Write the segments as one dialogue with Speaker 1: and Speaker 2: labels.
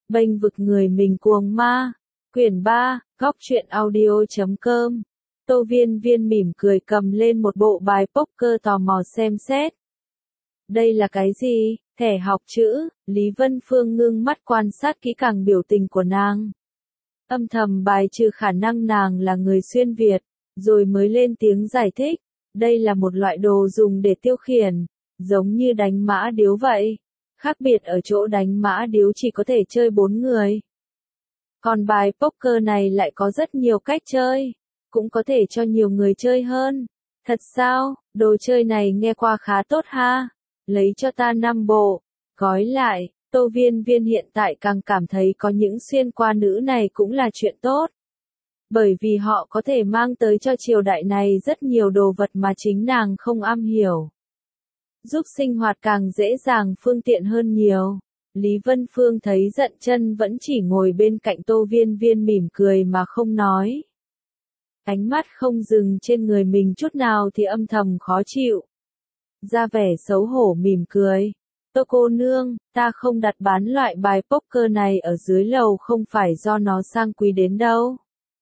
Speaker 1: Bênh vực người mình cuồng ma. Quyển 3, góc truyện audio.com. Tô Viên Viên mỉm cười cầm lên một bộ bài poker tò mò xem xét. Đây là cái gì? Thẻ học chữ. Lý Vân Phương ngưng mắt quan sát kỹ càng biểu tình của nàng. Âm thầm bài trừ khả năng nàng là người xuyên Việt, rồi mới lên tiếng giải thích. Đây là một loại đồ dùng để tiêu khiển, giống như đánh mã điếu vậy. Khác biệt ở chỗ đánh mã điếu chỉ có thể chơi 4 người. Còn bài poker này lại có rất nhiều cách chơi, cũng có thể cho nhiều người chơi hơn. Thật sao, đồ chơi này nghe qua khá tốt ha. Lấy cho ta 5 bộ, gói lại. Tô Viên Viên hiện tại càng cảm thấy có những xuyên qua nữ này cũng là chuyện tốt. Bởi vì họ có thể mang tới cho triều đại này rất nhiều đồ vật mà chính nàng không am hiểu. Giúp sinh hoạt càng dễ dàng phương tiện hơn nhiều. Lý Vân Phương thấy giận chân vẫn chỉ ngồi bên cạnh Tô Viên Viên mỉm cười mà không nói. Ánh mắt không dừng trên người mình chút nào thì âm thầm khó chịu. Ra vẻ xấu hổ mỉm cười. Tô cô nương, ta không đặt bán loại bài poker này ở dưới lầu không phải do nó sang quý đến đâu.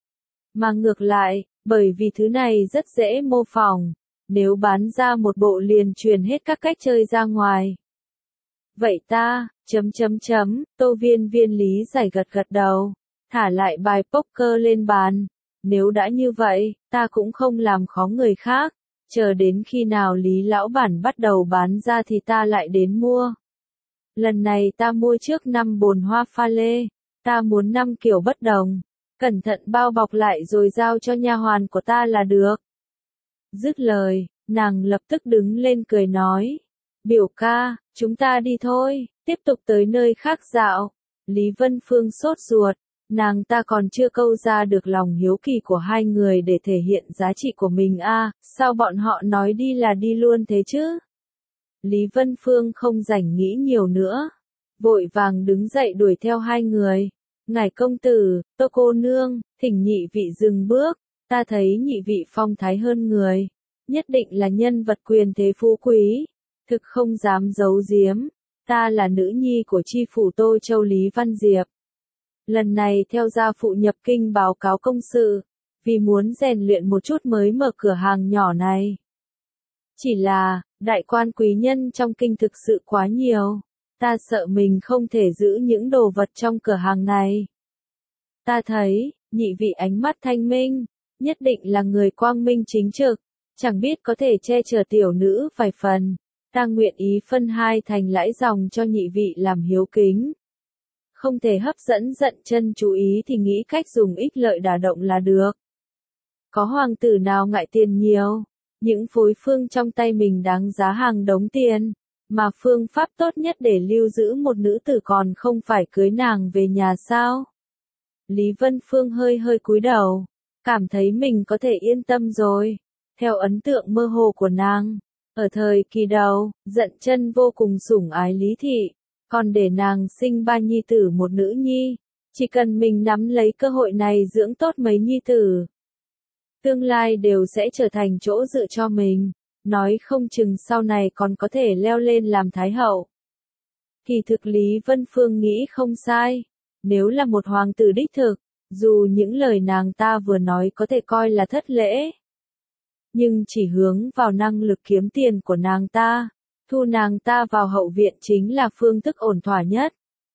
Speaker 1: Mà ngược lại, bởi vì thứ này rất dễ mô phỏng. Nếu bán ra một bộ liền truyền hết các cách chơi ra ngoài. Vậy ta, Tô Viên Viên lý giải gật gật đầu, thả lại bài poker lên bàn. Nếu đã như vậy, ta cũng không làm khó người khác, chờ đến khi nào Lý lão bản bắt đầu bán ra thì ta lại đến mua. Lần này ta mua trước 5 bồn hoa pha lê, ta muốn 5 kiểu bất đồng, cẩn thận bao bọc lại rồi giao cho nha hoàn của ta là được. Dứt lời, nàng lập tức đứng lên cười nói. Biểu ca, chúng ta đi thôi, tiếp tục tới nơi khác dạo. Lý Vân Phương sốt ruột, nàng ta còn chưa câu ra được lòng hiếu kỳ của hai người để thể hiện giá trị của mình sao bọn họ nói đi là đi luôn thế chứ? Lý Vân Phương không rảnh nghĩ nhiều nữa, vội vàng đứng dậy đuổi theo hai người. Ngài công tử, Tô cô nương, thỉnh nhị vị dừng bước, ta thấy nhị vị phong thái hơn người, nhất định là nhân vật quyền thế phú quý. Thực không dám giấu giếm, ta là nữ nhi của chi phủ Tô Châu Lý Văn Diệp. Lần này theo gia phụ nhập kinh báo cáo công sự, vì muốn rèn luyện một chút mới mở cửa hàng nhỏ này. Chỉ là, đại quan quý nhân trong kinh thực sự quá nhiều, ta sợ mình không thể giữ những đồ vật trong cửa hàng này. Ta thấy, nhị vị ánh mắt thanh minh, nhất định là người quang minh chính trực, chẳng biết có thể che chở tiểu nữ vài phần. Ta nguyện ý phân 2 thành lãi dòng cho nhị vị làm hiếu kính. Không thể hấp dẫn giận chân chú ý thì nghĩ cách dùng ích lợi đả động là được. Có hoàng tử nào ngại tiền nhiều, những phối phương trong tay mình đáng giá hàng đống tiền, mà phương pháp tốt nhất để lưu giữ một nữ tử còn không phải cưới nàng về nhà sao? Lý Vân Phương hơi cúi đầu, cảm thấy mình có thể yên tâm rồi. Theo ấn tượng mơ hồ của nàng, ở thời kỳ đầu, giận chân vô cùng sủng ái Lý Thị, còn để nàng sinh 3 nhi tử một nữ nhi, chỉ cần mình nắm lấy cơ hội này dưỡng tốt mấy nhi tử. Tương lai đều sẽ trở thành chỗ dựa cho mình, nói không chừng sau này còn có thể leo lên làm thái hậu. Kỳ thực Lý Vân Phương nghĩ không sai, nếu là một hoàng tử đích thực, dù những lời nàng ta vừa nói có thể coi là thất lễ, nhưng chỉ hướng vào năng lực kiếm tiền của nàng ta, thu nàng ta vào hậu viện chính là phương thức ổn thỏa nhất.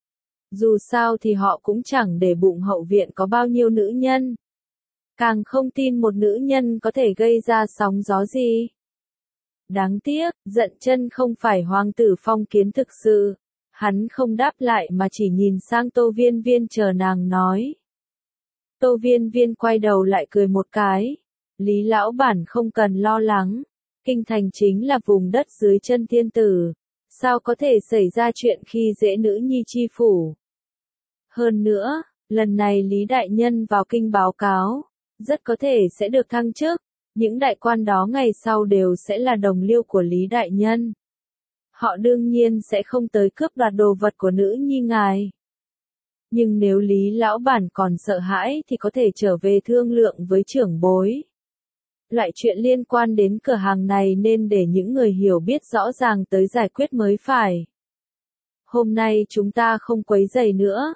Speaker 1: Dù sao thì họ cũng chẳng để bụng hậu viện có bao nhiêu nữ nhân. Càng không tin một nữ nhân có thể gây ra sóng gió gì. Đáng tiếc, giận chân không phải hoàng tử phong kiến thực sự. Hắn không đáp lại mà chỉ nhìn sang Tô Viên Viên chờ nàng nói. Tô Viên Viên quay đầu lại cười một cái. Lý lão bản không cần lo lắng, kinh thành chính là vùng đất dưới chân thiên tử, sao có thể xảy ra chuyện khi dễ nữ nhi chi phủ. Hơn nữa, lần này Lý đại nhân vào kinh báo cáo, rất có thể sẽ được thăng chức, những đại quan đó ngày sau đều sẽ là đồng liêu của Lý đại nhân. Họ đương nhiên sẽ không tới cướp đoạt đồ vật của nữ nhi ngài. Nhưng nếu Lý lão bản còn sợ hãi thì có thể trở về thương lượng với trưởng bối. Loại chuyện liên quan đến cửa hàng này nên để những người hiểu biết rõ ràng tới giải quyết mới phải. Hôm nay chúng ta không quấy rầy nữa.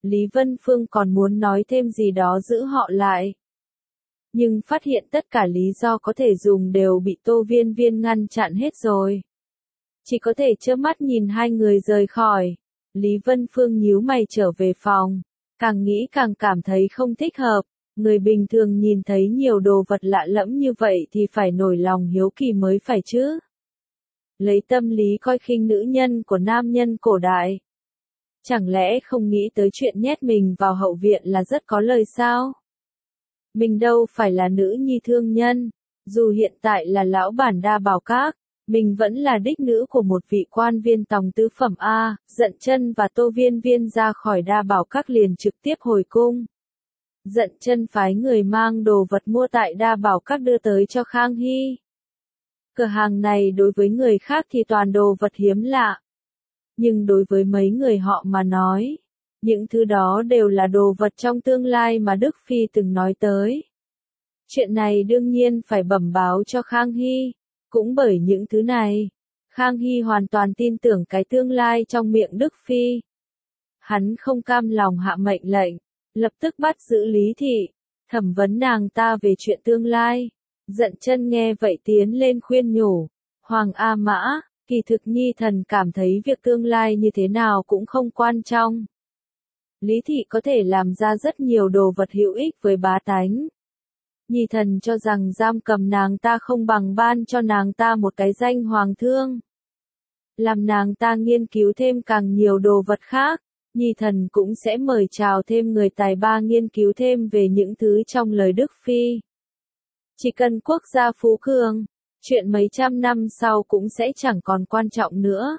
Speaker 1: Lý Vân Phương còn muốn nói thêm gì đó giữ họ lại. Nhưng phát hiện tất cả lý do có thể dùng đều bị Tô Viên Viên ngăn chặn hết rồi. Chỉ có thể trơ mắt nhìn hai người rời khỏi. Lý Vân Phương nhíu mày trở về phòng. Càng nghĩ càng cảm thấy không thích hợp. Người bình thường nhìn thấy nhiều đồ vật lạ lẫm như vậy thì phải nổi lòng hiếu kỳ mới phải chứ. Lấy tâm lý coi khinh nữ nhân của nam nhân cổ đại. Chẳng lẽ không nghĩ tới chuyện nhét mình vào hậu viện là rất có lời sao? Mình đâu phải là nữ nhi thương nhân. Dù hiện tại là lão bản Đa Bảo Các, mình vẫn là đích nữ của một vị quan viên tòng tứ phẩm A. Dận Chân và Tô Viên Viên ra khỏi Đa Bảo Các liền trực tiếp hồi cung. Dận Chân phái người mang đồ vật mua tại Đa Bảo Các đưa tới cho Khang Hy. Cửa hàng này đối với người khác thì toàn đồ vật hiếm lạ. Nhưng đối với mấy người họ mà nói, những thứ đó đều là đồ vật trong tương lai mà Đức Phi từng nói tới. Chuyện này đương nhiên phải bẩm báo cho Khang Hy. Cũng bởi những thứ này, Khang Hy hoàn toàn tin tưởng cái tương lai trong miệng Đức Phi. Hắn không cam lòng hạ mệnh lệnh, lập tức bắt giữ Lý Thị, thẩm vấn nàng ta về chuyện tương lai. Dận Chân nghe vậy tiến lên khuyên nhủ, Hoàng A Mã, kỳ thực nhi thần cảm thấy việc tương lai như thế nào cũng không quan trọng. Lý Thị có thể làm ra rất nhiều đồ vật hữu ích với bá tánh. Nhi thần cho rằng giam cầm nàng ta không bằng ban cho nàng ta một cái danh hoàng thương. Làm nàng ta nghiên cứu thêm càng nhiều đồ vật khác, nhi thần cũng sẽ mời chào thêm người tài ba nghiên cứu thêm về những thứ trong lời Đức Phi. Chỉ cần quốc gia phú cường, chuyện mấy trăm năm sau cũng sẽ chẳng còn quan trọng nữa.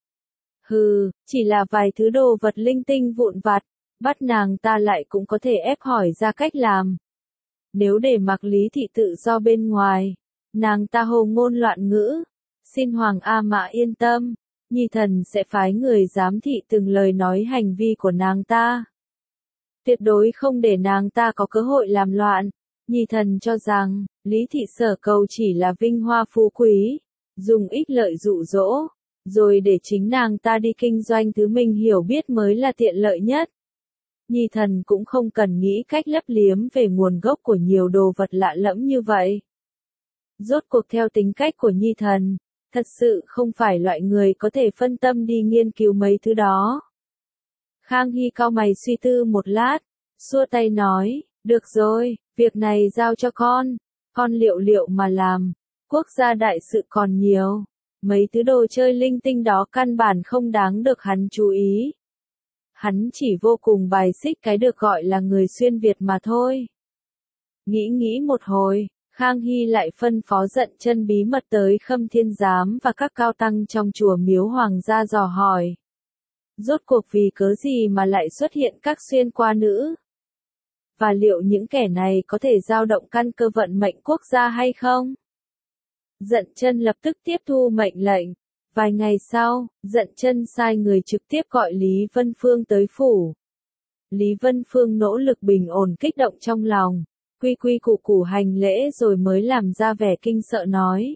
Speaker 1: Hừ, chỉ là vài thứ đồ vật linh tinh vụn vặt, bắt nàng ta lại cũng có thể ép hỏi ra cách làm. Nếu để mặc Lý Thị tự do bên ngoài, nàng ta hồ ngôn loạn ngữ, xin Hoàng A Mã yên tâm, nhi thần sẽ phái người giám thị từng lời nói hành vi của nàng ta. Tuyệt đối không để nàng ta có cơ hội làm loạn. Nhi thần cho rằng, Lý Thị sở cầu chỉ là vinh hoa phú quý, dùng ích lợi dụ dỗ, rồi để chính nàng ta đi kinh doanh thứ mình hiểu biết mới là tiện lợi nhất. Nhi thần cũng không cần nghĩ cách lấp liếm về nguồn gốc của nhiều đồ vật lạ lẫm như vậy. Rốt cuộc theo tính cách của Nhi thần, thật sự không phải loại người có thể phân tâm đi nghiên cứu mấy thứ đó. Khang Hy cau mày suy tư một lát, xua tay nói, được rồi, việc này giao cho con liệu liệu mà làm, quốc gia đại sự còn nhiều, mấy thứ đồ chơi linh tinh đó căn bản không đáng được hắn chú ý. Hắn chỉ vô cùng bài xích cái được gọi là người xuyên Việt mà thôi. Nghĩ một hồi, Khang Hy lại phân phó Dận Chân bí mật tới Khâm Thiên Giám và các cao tăng trong chùa Miếu Hoàng gia dò hỏi. Rốt cuộc vì cớ gì mà lại xuất hiện các xuyên qua nữ? Và liệu những kẻ này có thể dao động căn cơ vận mệnh quốc gia hay không? Dận Chân lập tức tiếp thu mệnh lệnh. Vài ngày sau, Dận Chân sai người trực tiếp gọi Lý Vân Phương tới phủ. Lý Vân Phương nỗ lực bình ổn kích động trong lòng, quy quy củ củ hành lễ rồi mới làm ra vẻ kinh sợ nói.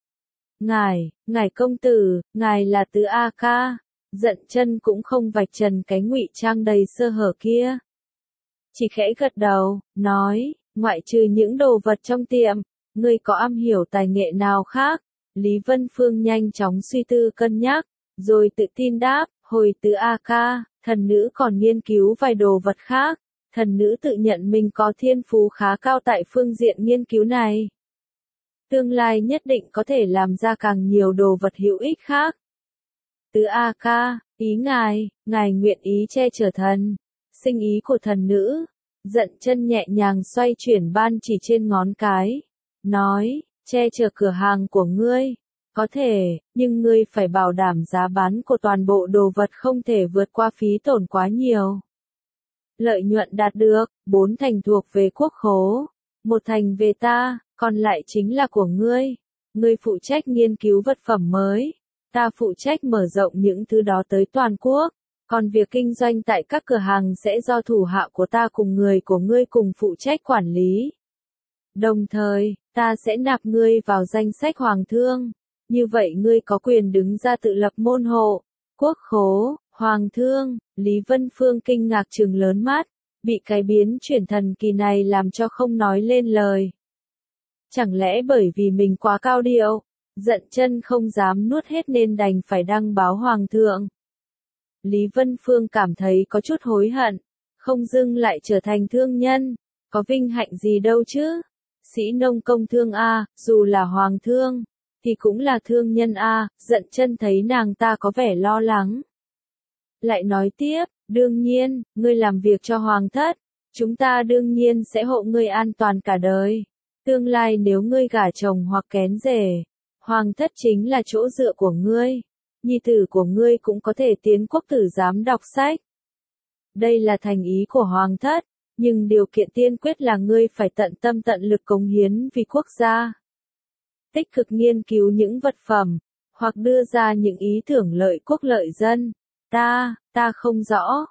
Speaker 1: Ngài công tử, ngài là Tứ A Ca. Dận Chân cũng không vạch trần cái ngụy trang đầy sơ hở kia. Chỉ khẽ gật đầu, nói, ngoại trừ những đồ vật trong tiệm, ngươi có am hiểu tài nghệ nào khác? Lý Vân Phương nhanh chóng suy tư cân nhắc, rồi tự tin đáp, hồi Tứ A Ca, thần nữ còn nghiên cứu vài đồ vật khác, thần nữ tự nhận mình có thiên phú khá cao tại phương diện nghiên cứu này. Tương lai nhất định có thể làm ra càng nhiều đồ vật hữu ích khác. Tứ A Ca, ý ngài nguyện ý che chở thần, sinh ý của thần nữ. Dận Chân nhẹ nhàng xoay chuyển ban chỉ trên ngón cái, nói, che chở cửa hàng của ngươi, có thể, nhưng ngươi phải bảo đảm giá bán của toàn bộ đồ vật không thể vượt qua phí tổn quá nhiều. Lợi nhuận đạt được, 4 thành thuộc về quốc khố, 1 thành về ta, còn lại chính là của ngươi. Ngươi phụ trách nghiên cứu vật phẩm mới, ta phụ trách mở rộng những thứ đó tới toàn quốc. Còn việc kinh doanh tại các cửa hàng sẽ do thủ hạ của ta cùng người của ngươi cùng phụ trách quản lý. Đồng thời, ta sẽ nạp ngươi vào danh sách hoàng thương. Như vậy ngươi có quyền đứng ra tự lập môn hộ, quốc khố, Hoàng thương, Lý Vân Phương kinh ngạc trừng lớn mắt, bị cái biến chuyển thần kỳ này làm cho không nói lên lời. Chẳng lẽ bởi vì mình quá cao điệu, giận chân không dám nuốt hết nên đành phải đăng báo Hoàng thượng. Lý Vân Phương cảm thấy có chút hối hận, không dưng lại trở thành thương nhân, có vinh hạnh gì đâu chứ. Sĩ nông công thương a, dù là Hoàng thương, thì cũng là thương nhân a. Giận chân thấy nàng ta có vẻ lo lắng. Lại nói tiếp, đương nhiên, ngươi làm việc cho Hoàng thất, chúng ta đương nhiên sẽ hộ ngươi an toàn cả đời. Tương lai nếu ngươi gả chồng hoặc kén rể, Hoàng thất chính là chỗ dựa của ngươi. Nhi tử của ngươi cũng có thể tiến quốc tử giám đọc sách. Đây là thành ý của Hoàng thất, nhưng điều kiện tiên quyết là ngươi phải tận tâm tận lực cống hiến vì quốc gia. Tích cực nghiên cứu những vật phẩm, hoặc đưa ra những ý tưởng lợi quốc lợi dân. Ta không rõ,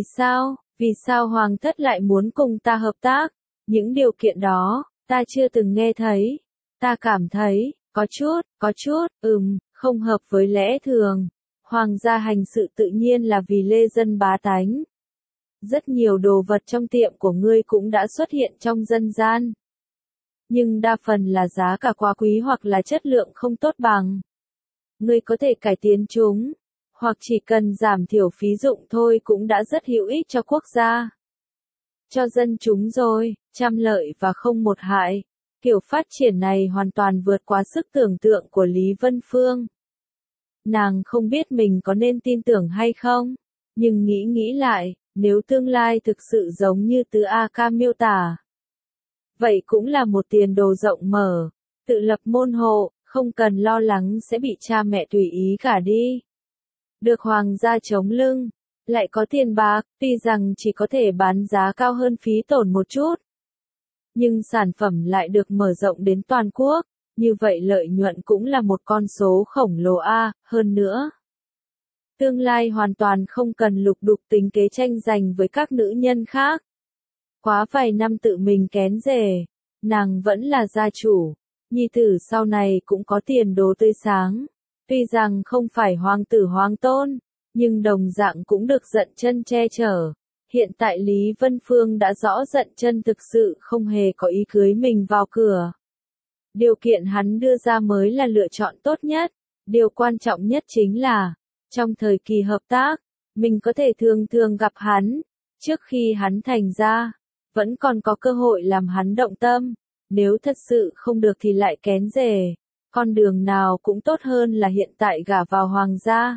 Speaker 1: vì sao Hoàng thất lại muốn cùng ta hợp tác? Những điều kiện đó, ta chưa từng nghe thấy. Ta cảm thấy, có chút, không hợp với lẽ thường. Hoàng gia hành sự tự nhiên là vì lê dân bá tánh. Rất nhiều đồ vật trong tiệm của ngươi cũng đã xuất hiện trong dân gian. Nhưng đa phần là giá cả quá quý hoặc là chất lượng không tốt bằng. Ngươi có thể cải tiến chúng, hoặc chỉ cần giảm thiểu phí dụng thôi cũng đã rất hữu ích cho quốc gia. Cho dân chúng rồi, trăm lợi và không một hại. Kiểu phát triển này hoàn toàn vượt quá sức tưởng tượng của Lý Vân Phương. Nàng không biết mình có nên tin tưởng hay không, nhưng nghĩ lại, nếu tương lai thực sự giống như từ A Ca miêu tả, vậy cũng là một tiền đồ rộng mở, tự lập môn hộ, không cần lo lắng sẽ bị cha mẹ tùy ý gả đi. Được Hoàng gia chống lưng, lại có tiền bạc, tuy rằng chỉ có thể bán giá cao hơn phí tổn một chút, nhưng sản phẩm lại được mở rộng đến toàn quốc, như vậy lợi nhuận cũng là một con số khổng lồ a, hơn nữa. Tương lai hoàn toàn không cần lục đục tính kế tranh giành với các nữ nhân khác. Quá vài năm tự mình kén rể, nàng vẫn là gia chủ, nhi tử sau này cũng có tiền đồ tươi sáng. Tuy rằng không phải hoàng tử hoàng tôn, nhưng đồng dạng cũng được giận chân che chở. Hiện tại Lý Vân Phương đã rõ giận chân thực sự không hề có ý cưới mình vào cửa. Điều kiện hắn đưa ra mới là lựa chọn tốt nhất. Điều quan trọng nhất chính là, trong thời kỳ hợp tác, mình có thể thường thường gặp hắn, trước khi hắn thành ra, vẫn còn có cơ hội làm hắn động tâm. Nếu thật sự không được thì lại kén rể. Con đường nào cũng tốt hơn là hiện tại gả vào hoàng gia.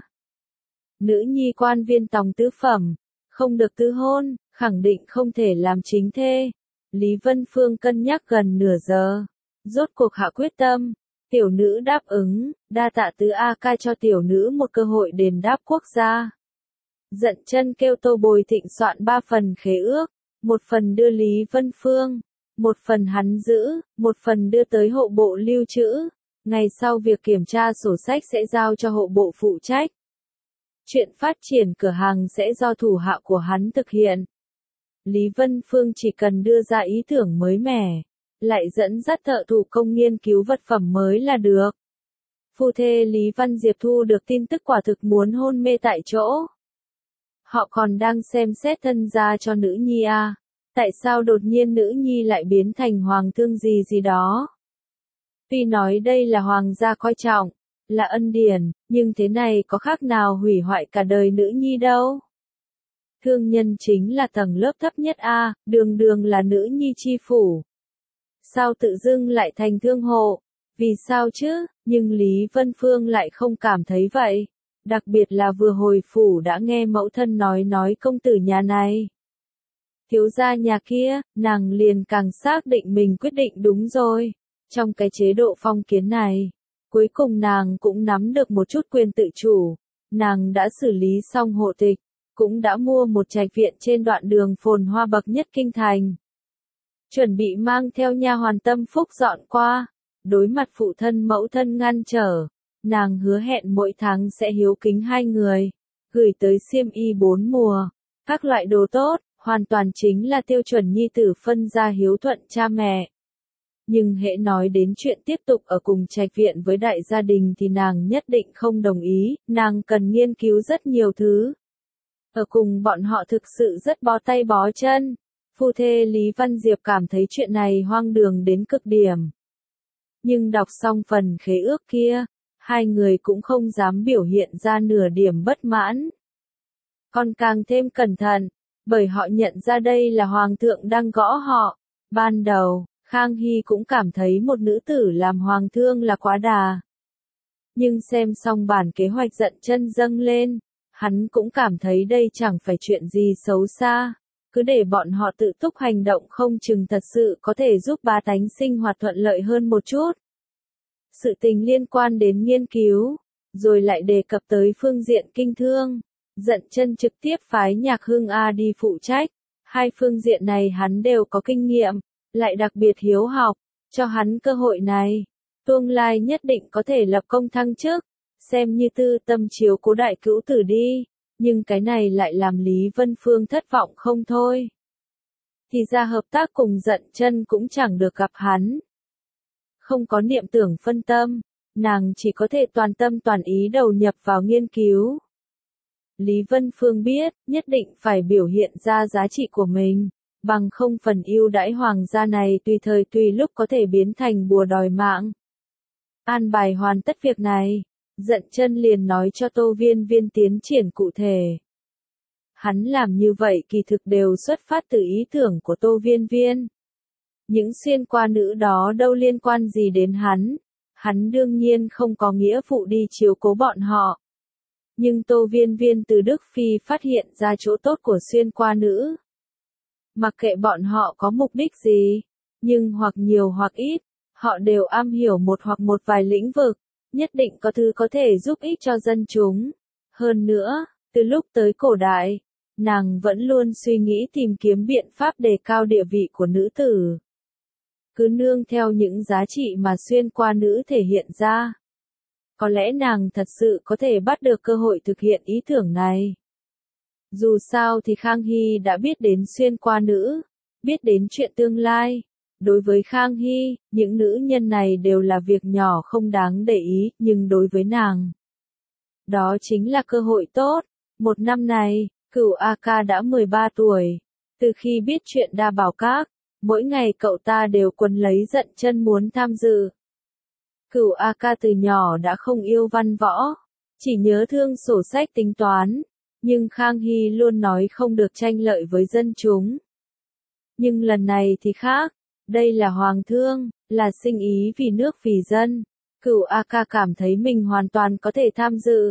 Speaker 1: Nữ nhi quan viên tòng tứ phẩm, không được tứ hôn, khẳng định không thể làm chính thê. Lý Vân Phương cân nhắc gần nửa giờ, rốt cuộc hạ quyết tâm. Tiểu nữ đáp ứng, đa tạ tứ A Ca cho tiểu nữ một cơ hội đền đáp quốc gia. Giận chân kêu Tô Bồi Thịnh soạn 3 phần khế ước, một phần đưa Lý Vân Phương, một phần hắn giữ, một phần đưa tới hộ bộ lưu trữ. Ngày sau việc kiểm tra sổ sách sẽ giao cho hộ bộ phụ trách. Chuyện phát triển cửa hàng sẽ do thủ hạ của hắn thực hiện. Lý Vân Phương chỉ cần đưa ra ý tưởng mới mẻ, lại dẫn dắt thợ thủ công nghiên cứu vật phẩm mới là được. Phu thê Lý Văn Diệp thu được tin tức quả thực muốn hôn mê tại chỗ. Họ còn đang xem xét thân gia cho nữ nhi à. Tại sao đột nhiên nữ nhi lại biến thành hoàng thương gì đó? Tuy nói đây là hoàng gia coi trọng, là ân điển, nhưng thế này có khác nào hủy hoại cả đời nữ nhi đâu. Thương nhân chính là tầng lớp thấp nhất a, đường đường là nữ nhi chi phủ. Sao tự dưng lại thành thương hộ? Vì sao chứ? Nhưng Lý Vân Phương lại không cảm thấy vậy. Đặc biệt là vừa hồi phủ đã nghe mẫu thân nói công tử nhà này. Thiếu gia nhà kia, nàng liền càng xác định mình quyết định đúng rồi. Trong cái chế độ phong kiến này, cuối cùng nàng cũng nắm được một chút quyền tự chủ. Nàng đã xử lý xong hộ tịch, cũng đã mua một trạch viện trên đoạn đường phồn hoa bậc nhất kinh thành. Chuẩn bị mang theo nha hoàn Tâm Phúc dọn qua. Đối mặt phụ thân mẫu thân ngăn trở, nàng hứa hẹn mỗi tháng sẽ hiếu kính hai người, gửi tới xiêm y 4 mùa, các loại đồ tốt, hoàn toàn chính là tiêu chuẩn nhi tử phân ra hiếu thuận cha mẹ. Nhưng hễ nói đến chuyện tiếp tục ở cùng trạch viện với đại gia đình thì nàng nhất định không đồng ý, nàng cần nghiên cứu rất nhiều thứ, ở cùng bọn họ thực sự rất bó tay bó chân. Phu thê Lý Văn Diệp cảm thấy chuyện này hoang đường đến cực điểm. Nhưng đọc xong phần khế ước kia, hai người cũng không dám biểu hiện ra nửa điểm bất mãn. Còn càng thêm cẩn thận, bởi họ nhận ra đây là Hoàng thượng đang gõ họ. Ban đầu, Khang Hy cũng cảm thấy một nữ tử làm Hoàng thương là quá đà. Nhưng xem xong bản kế hoạch giận chân dâng lên, hắn cũng cảm thấy đây chẳng phải chuyện gì xấu xa. Cứ để bọn họ tự túc hành động không chừng thật sự có thể giúp bá tánh sinh hoạt thuận lợi hơn một chút. Sự tình liên quan đến nghiên cứu, rồi lại đề cập tới phương diện kinh thương. Giận chân trực tiếp phái Nhạc Hưng A đi phụ trách. Hai phương diện này hắn đều có kinh nghiệm, lại đặc biệt hiếu học, cho hắn cơ hội này. Tương lai nhất định có thể lập công thăng chức, xem như tư tâm chiếu cố đại cữu tử đi. Nhưng cái này lại làm Lý Vân Phương thất vọng không thôi. Thì ra hợp tác cùng giận chân cũng chẳng được gặp hắn. Không có niệm tưởng phân tâm, nàng chỉ có thể toàn tâm toàn ý đầu nhập vào nghiên cứu. Lý Vân Phương biết, nhất định phải biểu hiện ra giá trị của mình, bằng không phần ưu đãi hoàng gia này tùy thời tùy lúc có thể biến thành bùa đòi mạng. An bài hoàn tất việc này, giận chân liền nói cho Tô Viên Viên tiến triển cụ thể. Hắn làm như vậy kỳ thực đều xuất phát từ ý tưởng của Tô Viên Viên. Những xuyên qua nữ đó đâu liên quan gì đến hắn đương nhiên không có nghĩa vụ đi chiếu cố bọn họ. Nhưng Tô Viên Viên từ Đức Phi phát hiện ra chỗ tốt của xuyên qua nữ. Mặc kệ bọn họ có mục đích gì, nhưng hoặc nhiều hoặc ít, họ đều am hiểu một hoặc một vài lĩnh vực, nhất định có thứ có thể giúp ích cho dân chúng. Hơn nữa, từ lúc tới cổ đại, nàng vẫn luôn suy nghĩ tìm kiếm biện pháp đề cao địa vị của nữ tử. Cứ nương theo những giá trị mà xuyên qua nữ thể hiện ra. Có lẽ nàng thật sự có thể bắt được cơ hội thực hiện ý tưởng này. Dù sao thì Khang Hy đã biết đến xuyên qua nữ, biết đến chuyện tương lai. Đối với Khang Hy, những nữ nhân này đều là việc nhỏ không đáng để ý, nhưng đối với nàng, đó chính là cơ hội tốt. Một năm này, Cửu A Ca đã 13 tuổi. Từ khi biết chuyện Đa Bảo Các, mỗi ngày cậu ta đều quấn lấy giận chân muốn tham dự. Cửu A Ca từ nhỏ đã không yêu văn võ, chỉ nhớ thương sổ sách tính toán, nhưng Khang Hy luôn nói không được tranh lợi với dân chúng. Nhưng lần này thì khác, đây là hoàng thương, là sinh ý vì nước vì dân, Cửu A Ca cảm thấy mình hoàn toàn có thể tham dự.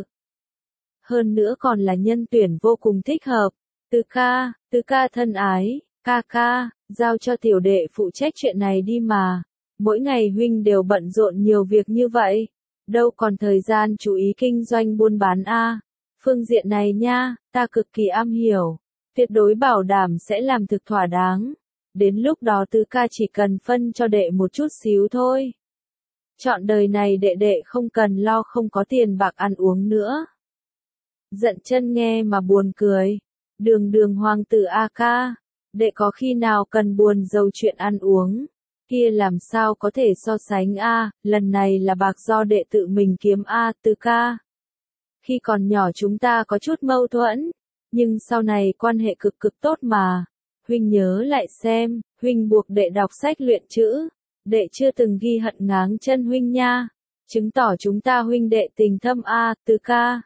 Speaker 1: Hơn nữa còn là nhân tuyển vô cùng thích hợp. Tứ ca thân ái, ca, giao cho tiểu đệ phụ trách chuyện này đi mà. Mỗi ngày huynh đều bận rộn nhiều việc như vậy, đâu còn thời gian chú ý kinh doanh buôn bán a. Phương diện này nha, ta cực kỳ am hiểu, tuyệt đối bảo đảm sẽ làm thực thỏa đáng. Đến lúc đó tứ ca chỉ cần phân cho đệ một chút xíu thôi. Chọn đời này đệ không cần lo không có tiền bạc ăn uống nữa. Giận chân nghe mà buồn cười. Đường hoàng tử A Ca, đệ có khi nào cần buồn giàu chuyện ăn uống, kia làm sao có thể so sánh a, lần này là bạc do đệ tự mình kiếm a, Tứ ca. Khi còn nhỏ chúng ta có chút mâu thuẫn, nhưng sau này quan hệ cực tốt mà. Huynh nhớ lại xem, huynh buộc đệ đọc sách luyện chữ, đệ chưa từng ghi hận ngáng chân huynh nha, chứng tỏ chúng ta huynh đệ tình thâm a, Tứ ca.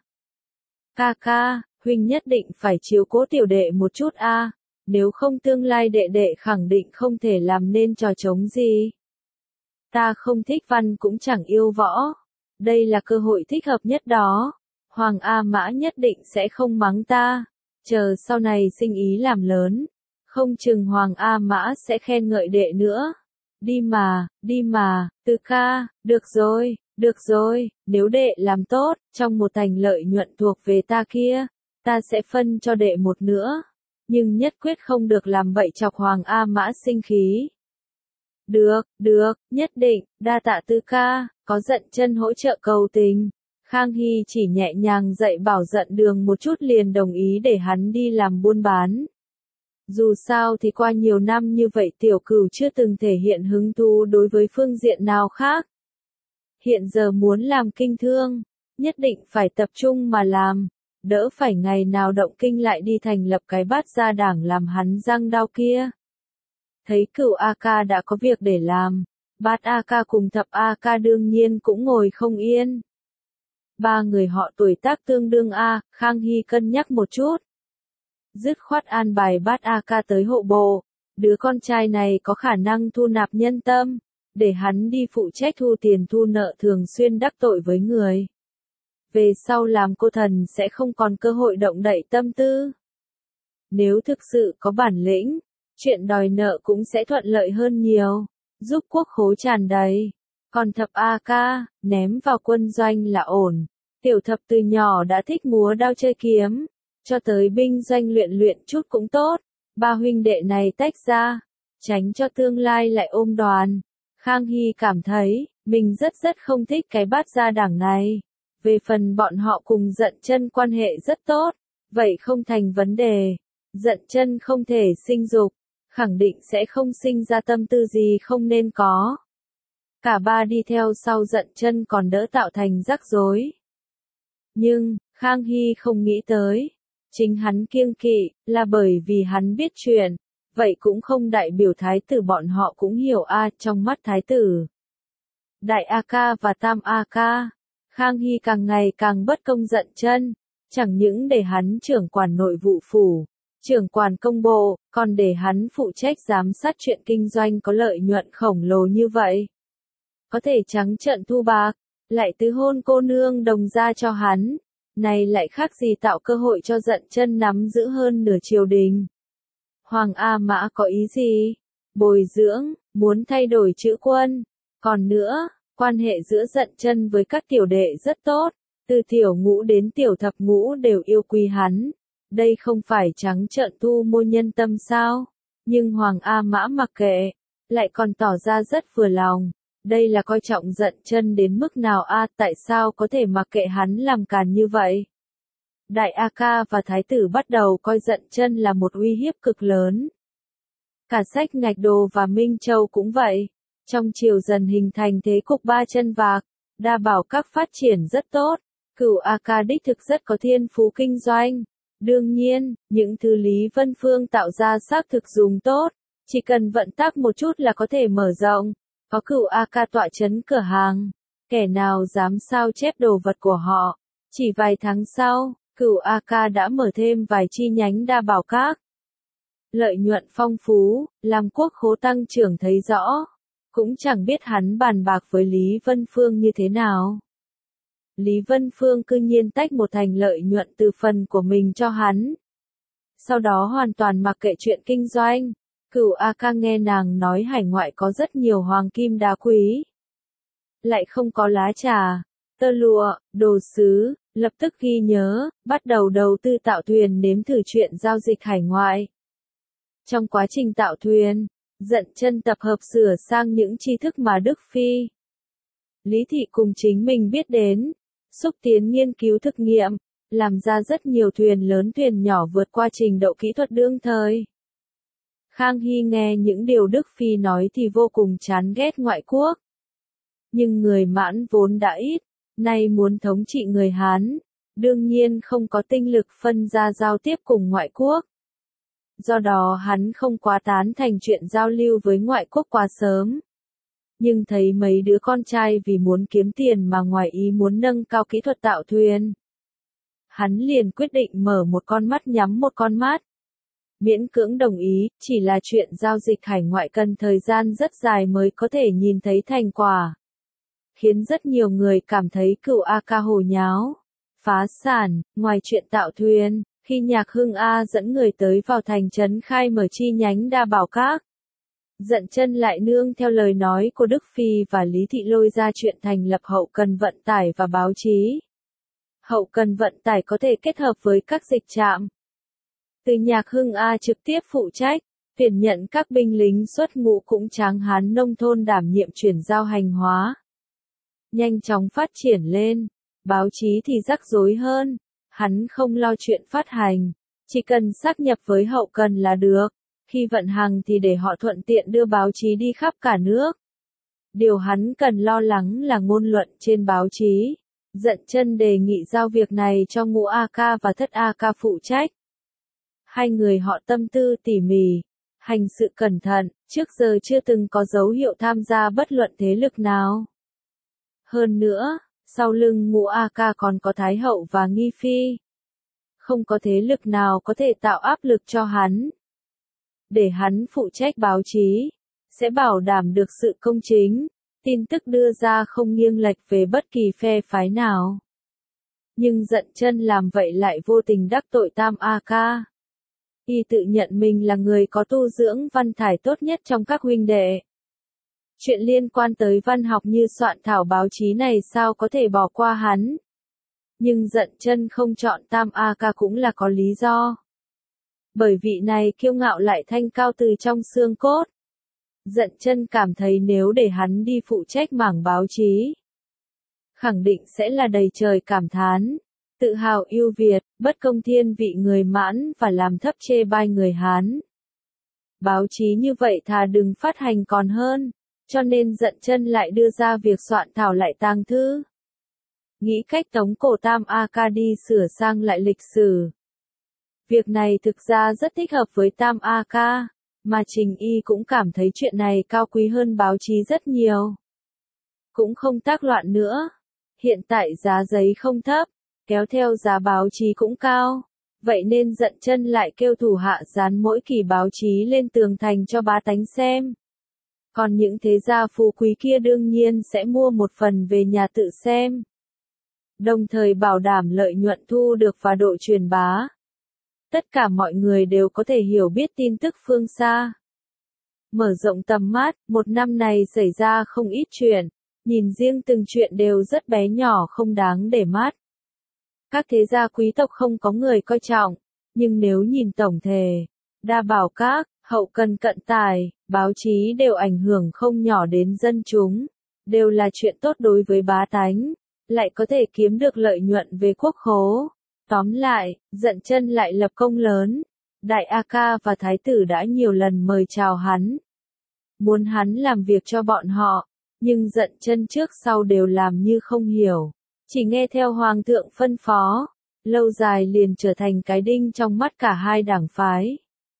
Speaker 1: Ca, huynh nhất định phải chiếu cố tiểu đệ một chút a, nếu không tương lai đệ khẳng định không thể làm nên trò trống gì. Ta không thích văn cũng chẳng yêu võ, đây là cơ hội thích hợp nhất đó. Hoàng A Mã nhất định sẽ không mắng ta, chờ sau này sinh ý làm lớn, không chừng Hoàng A Mã sẽ khen ngợi đệ nữa. Đi mà, Tứ ca, được rồi, nếu đệ làm tốt, trong một thành lợi nhuận thuộc về ta kia, ta sẽ phân cho đệ một nữa, nhưng nhất quyết không được làm bậy chọc Hoàng A Mã sinh khí. Được, nhất định, đa tạ Tứ ca, có giận chân hỗ trợ cầu tình. Khang Hy chỉ nhẹ nhàng dạy bảo giận đường một chút liền đồng ý để hắn đi làm buôn bán. Dù sao thì qua nhiều năm như vậy tiểu cửu chưa từng thể hiện hứng thú đối với phương diện nào khác. Hiện giờ muốn làm kinh thương, nhất định phải tập trung mà làm. đỡ phải ngày nào động kinh lại đi thành lập cái bát gia đảng làm hắn răng đau kia. Thấy Cửu A Ca đã có việc để làm, Bát A Ca cùng Thập A Ca đương nhiên cũng ngồi không yên. Ba người họ tuổi tác tương đương Khang Hy cân nhắc một chút. Dứt khoát an bài Bát A Ca tới hộ bộ, đứa con trai này có khả năng thu nạp nhân tâm, để hắn đi phụ trách thu tiền thu nợ thường xuyên đắc tội với người. Về sau làm cô thần sẽ không còn cơ hội động đậy tâm tư. Nếu thực sự có bản lĩnh, chuyện đòi nợ cũng sẽ thuận lợi hơn nhiều, giúp quốc khố tràn đầy. Còn Thập A Ca, ném vào quân doanh là ổn. Tiểu Thập từ nhỏ đã thích múa đao chơi kiếm, cho tới binh doanh luyện luyện chút cũng tốt. Ba huynh đệ này tách ra, tránh cho tương lai lại ôm đoàn. Khang Hy cảm thấy, mình rất không thích cái bát gia đảng này. Về phần bọn họ cùng Dận Chân quan hệ rất tốt, vậy không thành vấn đề. Dận Chân không thể sinh dục, khẳng định sẽ không sinh ra tâm tư gì không nên có. Cả ba đi theo sau Dận Chân còn đỡ tạo thành rắc rối. Nhưng, Khang Hy không nghĩ tới, chính hắn kiêng kỵ, là bởi vì hắn biết chuyện, vậy cũng không đại biểu thái tử bọn họ cũng hiểu trong mắt thái tử. Đại A Ca và Tam A Ca, Khang Hy càng ngày càng bất công Dận Chân, chẳng những để hắn trưởng quản nội vụ phủ, trưởng quản công bộ, còn để hắn phụ trách giám sát chuyện kinh doanh có lợi nhuận khổng lồ như vậy. Có thể trắng trợn thu bạc, lại tứ hôn cô nương đồng gia cho hắn, này lại khác gì tạo cơ hội cho Dận Chân nắm giữ hơn nửa triều đình. Hoàng A Mã có ý gì? Bồi dưỡng, muốn thay đổi chữ quân. Còn nữa, quan hệ giữa Dận Chân với các tiểu đệ rất tốt, từ tiểu ngũ đến tiểu thập ngũ đều yêu quý hắn. Đây không phải trắng trợn thu mua nhân tâm sao? Nhưng Hoàng A Mã mặc kệ, lại còn tỏ ra rất vừa lòng. Đây là coi trọng Dận Chân đến mức nào tại sao có thể mặc kệ hắn làm càn như vậy? Đại A Ca và Thái tử bắt đầu coi Dận Chân là một uy hiếp cực lớn. Cả Sách Ngạch Đồ và Minh Châu cũng vậy. Trong triều dần hình thành thế cục ba chân vạc, Đa Bảo Các phát triển rất tốt, Cửu A Ca đích thực rất có thiên phú kinh doanh. Đương nhiên, những thứ Lý Vân Phương tạo ra xác thực dùng tốt, chỉ cần vận tác một chút là có thể mở rộng. Có Cửu A Ca tọa chấn cửa hàng, kẻ nào dám sao chép đồ vật của họ. Chỉ vài tháng sau, Cửu A Ca đã mở thêm vài chi nhánh Đa Bảo Các. Lợi nhuận phong phú, làm quốc khố tăng trưởng thấy rõ. Cũng chẳng biết hắn bàn bạc với Lý Vân Phương như thế nào. Lý Vân Phương cư nhiên tách một thành lợi nhuận từ phần của mình cho hắn. Sau đó hoàn toàn mặc kệ chuyện kinh doanh. Cửu A Ca nghe nàng nói hải ngoại có rất nhiều hoàng kim đá quý. Lại không có lá trà, tơ lụa, đồ sứ, lập tức ghi nhớ, bắt đầu đầu tư tạo thuyền nếm thử chuyện giao dịch hải ngoại. Trong quá trình tạo thuyền, Dận Chân tập hợp sửa sang những tri thức mà Đức Phi, Lý Thị cùng chính mình biết đến, xúc tiến nghiên cứu thực nghiệm, làm ra rất nhiều thuyền lớn thuyền nhỏ vượt qua trình độ kỹ thuật đương thời. Khang Hy nghe những điều Đức Phi nói thì vô cùng chán ghét ngoại quốc. Nhưng người Mãn vốn đã ít, nay muốn thống trị người Hán, đương nhiên không có tinh lực phân ra giao tiếp cùng ngoại quốc. Do đó hắn không quá tán thành chuyện giao lưu với ngoại quốc quá sớm. Nhưng thấy mấy đứa con trai vì muốn kiếm tiền mà ngoài ý muốn nâng cao kỹ thuật tạo thuyền. Hắn liền quyết định mở một con mắt nhắm một con mắt. Miễn cưỡng đồng ý, chỉ là chuyện giao dịch hải ngoại cần thời gian rất dài mới có thể nhìn thấy thành quả. Khiến rất nhiều người cảm thấy Cửu A Ca hồ nháo, phá sản, ngoài chuyện tạo thuyền, khi Nhạc Hưng A dẫn người tới vào thành trấn khai mở chi nhánh Đa Bảo Các. Dận Chân lại nương theo lời nói của Đức Phi và Lý Thị lôi ra chuyện thành lập hậu cần vận tải và báo chí. Hậu cần vận tải có thể kết hợp với các dịch trạm. Từ Nhạc Hưng A trực tiếp phụ trách, tuyển nhận các binh lính xuất ngũ cũng tráng hán nông thôn đảm nhiệm chuyển giao hành hóa. Nhanh chóng phát triển lên, báo chí thì rắc rối hơn, hắn không lo chuyện phát hành, chỉ cần sáp nhập với hậu cần là được, khi vận hành thì để họ thuận tiện đưa báo chí đi khắp cả nước. Điều hắn cần lo lắng là ngôn luận trên báo chí, Dận Chân đề nghị giao việc này cho Ngũ A Ca và Thất A Ca phụ trách. Hai người họ tâm tư tỉ mỉ, hành sự cẩn thận, trước giờ chưa từng có dấu hiệu tham gia bất luận thế lực nào. Hơn nữa, sau lưng Ngũ A Ca còn có Thái Hậu và Nghi Phi. Không có thế lực nào có thể tạo áp lực cho hắn. Để hắn phụ trách báo chí, sẽ bảo đảm được sự công chính, tin tức đưa ra không nghiêng lệch về bất kỳ phe phái nào. Nhưng Dận Chân làm vậy lại vô tình đắc tội Tam A Ca. Y tự nhận mình là người có tu dưỡng văn thải tốt nhất trong các huynh đệ. Chuyện liên quan tới văn học như soạn thảo báo chí này sao có thể bỏ qua hắn. Nhưng Dận Chân không chọn Tam A Ca cũng là có lý do. Bởi vị này kiêu ngạo lại thanh cao từ trong xương cốt. Dận Chân cảm thấy nếu để hắn đi phụ trách mảng báo chí, khẳng định sẽ là đầy trời cảm thán, tự hào ưu việt, bất công thiên vị người Mãn và làm thấp chê bai người Hán. Báo chí như vậy thà đừng phát hành còn hơn, cho nên Dận Chân lại đưa ra việc soạn thảo lại tàng thư. Nghĩ cách tống cổ Tam A Ca đi sửa sang lại lịch sử. Việc này thực ra rất thích hợp với Tam A Ca, mà Trình Y cũng cảm thấy chuyện này cao quý hơn báo chí rất nhiều. Cũng không tác loạn nữa. Hiện tại giá giấy không thấp, kéo theo giá báo chí cũng cao. Vậy nên Dận Chân lại kêu thủ hạ dán mỗi kỳ báo chí lên tường thành cho bá tánh xem. Còn những thế gia phú quý kia đương nhiên sẽ mua một phần về nhà tự xem. Đồng thời bảo đảm lợi nhuận thu được và độ truyền bá. Tất cả mọi người đều có thể hiểu biết tin tức phương xa. Mở rộng tầm mắt, một năm này xảy ra không ít chuyện, nhìn riêng từng chuyện đều rất bé nhỏ không đáng để mắt. Các thế gia quý tộc không có người coi trọng, nhưng nếu nhìn tổng thể, đa bảo các, hậu cần cận tài, báo chí đều ảnh hưởng không nhỏ đến dân chúng, đều là chuyện tốt đối với bá tánh, lại có thể kiếm được lợi nhuận về quốc khố. Tóm lại, Dận Chân lại lập công lớn. Đại A Ca và Thái tử đã nhiều lần mời chào hắn. Muốn hắn làm việc cho bọn họ, nhưng Dận Chân trước sau đều làm như không hiểu. Chỉ nghe theo Hoàng thượng phân phó, lâu dài liền trở thành cái đinh trong mắt cả hai đảng phái.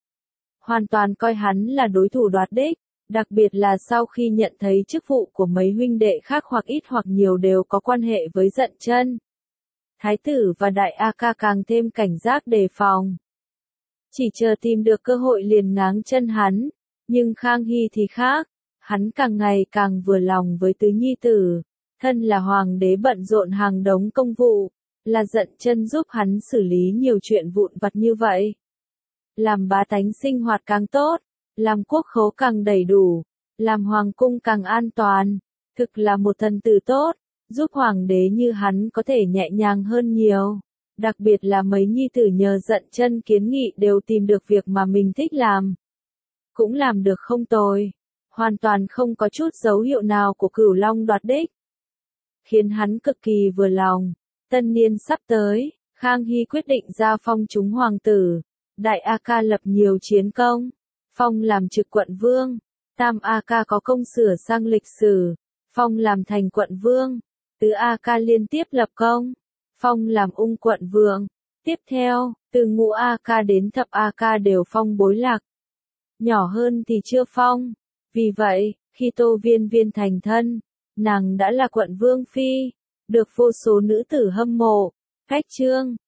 Speaker 1: Hoàn toàn coi hắn là đối thủ đoạt đích, đặc biệt là sau khi nhận thấy chức vụ của mấy huynh đệ khác hoặc ít hoặc nhiều đều có quan hệ với Dận Chân. Thái tử và Đại A Ca càng thêm cảnh giác đề phòng. Chỉ chờ tìm được cơ hội liền ngáng chân hắn, nhưng Khang Hy thì khác, hắn càng ngày càng vừa lòng với tứ nhi tử, thân là hoàng đế bận rộn hàng đống công vụ, là Dận Chân giúp hắn xử lý nhiều chuyện vụn vặt như vậy. Làm bá tánh sinh hoạt càng tốt, làm quốc khố càng đầy đủ, làm hoàng cung càng an toàn, thực là một thần tử tốt. Giúp hoàng đế như hắn có thể nhẹ nhàng hơn nhiều. Đặc biệt là mấy nhi tử nhờ Dận Chân kiến nghị đều tìm được việc mà mình thích làm. Cũng làm được không tồi. Hoàn toàn không có chút dấu hiệu nào của Cửu Long đoạt đích. Khiến hắn cực kỳ vừa lòng. Tân niên sắp tới, Khang Hy quyết định gia phong chúng hoàng tử. Đại A Ca lập nhiều chiến công. Phong làm trực quận vương. Tam A Ca có công sửa sang lịch sử. Phong làm thành quận vương. Tứ A Ca liên tiếp lập công, phong làm ung quận vương. Tiếp theo, từ Ngũ A Ca đến Thập A Ca đều phong bối lạc. Nhỏ hơn thì chưa phong. Vì vậy, khi Tô Viên Viên thành thân, nàng đã là quận vương phi, được vô số nữ tử hâm mộ. Cách chương